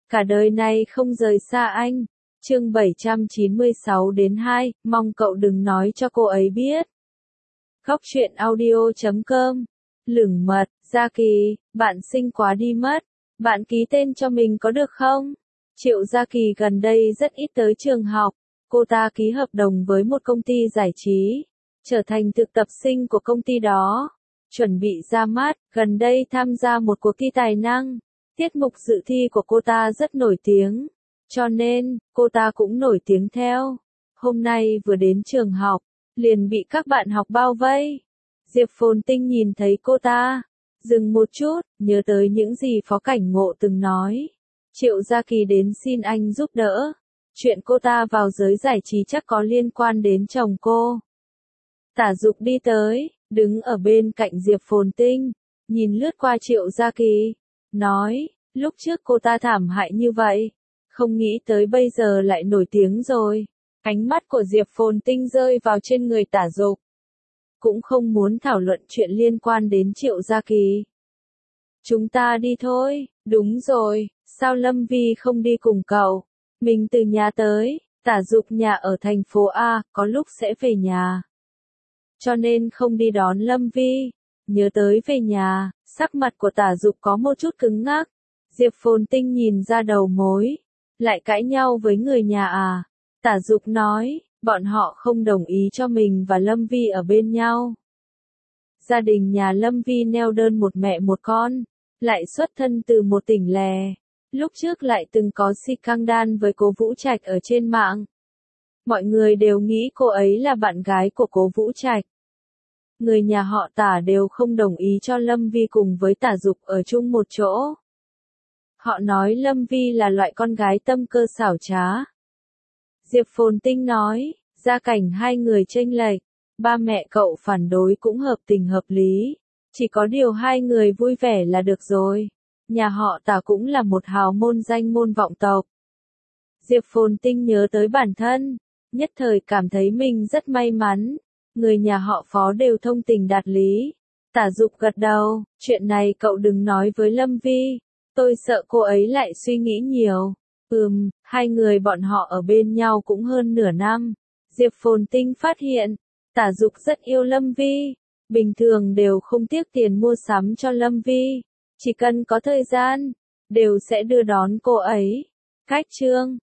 cả đời này không rời xa anh. Chương 796-2, mong cậu đừng nói cho cô ấy biết. Góc truyện audio.com. Lửng mật, Gia Kỳ, bạn xinh quá đi mất. Bạn ký tên cho mình có được không? Triệu Gia Kỳ gần đây rất ít tới trường học. Cô ta ký hợp đồng với một công ty giải trí, trở thành thực tập sinh của công ty đó. Chuẩn bị ra mắt, gần đây tham gia một cuộc thi tài năng. Tiết mục dự thi của cô ta rất nổi tiếng, cho nên, cô ta cũng nổi tiếng theo. Hôm nay vừa đến trường học, liền bị các bạn học bao vây. Diệp Phồn Tinh nhìn thấy cô ta, dừng một chút, nhớ tới những gì Phó Cảnh Ngộ từng nói. Triệu Gia Kỳ đến xin anh giúp đỡ. Chuyện cô ta vào giới giải trí chắc có liên quan đến chồng cô. Tả Dục đi tới, đứng ở bên cạnh Diệp Phồn Tinh, nhìn lướt qua Triệu Gia Kỳ, nói, lúc trước cô ta thảm hại như vậy, không nghĩ tới bây giờ lại nổi tiếng rồi. Ánh mắt của Diệp Phồn Tinh rơi vào trên người Tả Dục. Cũng không muốn thảo luận chuyện liên quan đến Triệu Gia Kỳ. Chúng ta đi thôi, đúng rồi, sao Lâm Vi không đi cùng cậu? Mình từ nhà tới, Tả Dục nhà ở thành phố A, có lúc sẽ về nhà. Cho nên không đi đón Lâm Vi. Nhớ tới về nhà, sắc mặt của Tả Dục có một chút cứng ngắc. Diệp Phồn Tinh nhìn ra đầu mối. Lại cãi nhau với người nhà à? Tả Dục nói, bọn họ không đồng ý cho mình và Lâm Vi ở bên nhau. Gia đình nhà Lâm Vi neo đơn một mẹ một con, lại xuất thân từ một tỉnh lẻ. Lúc trước lại từng có scandal với Cố Vũ Trạch ở trên mạng. Mọi người đều nghĩ cô ấy là bạn gái của Cố Vũ Trạch. Người nhà họ Tả đều không đồng ý cho Lâm Vi cùng với Tả Dục ở chung một chỗ. Họ nói Lâm Vi là loại con gái tâm cơ xảo trá. Diệp Phồn Tinh nói, gia cảnh hai người chênh lệch, ba mẹ cậu phản đối cũng hợp tình hợp lý. Chỉ có điều hai người vui vẻ là được rồi. Nhà họ Tả cũng là một hào môn danh môn vọng tộc. Diệp Phồn Tinh nhớ tới bản thân, nhất thời cảm thấy mình rất may mắn. Người nhà họ Phó đều thông tình đạt lý. Tả Dục gật đầu, chuyện này cậu đừng nói với Lâm Vi. Tôi sợ cô ấy lại suy nghĩ nhiều. Hai người bọn họ ở bên nhau cũng hơn nửa năm. Diệp Phồn Tinh phát hiện, Tả Dục rất yêu Lâm Vi. Bình thường đều không tiếc tiền mua sắm cho Lâm Vi. Chỉ cần có thời gian, đều sẽ đưa đón cô ấy. Cách chương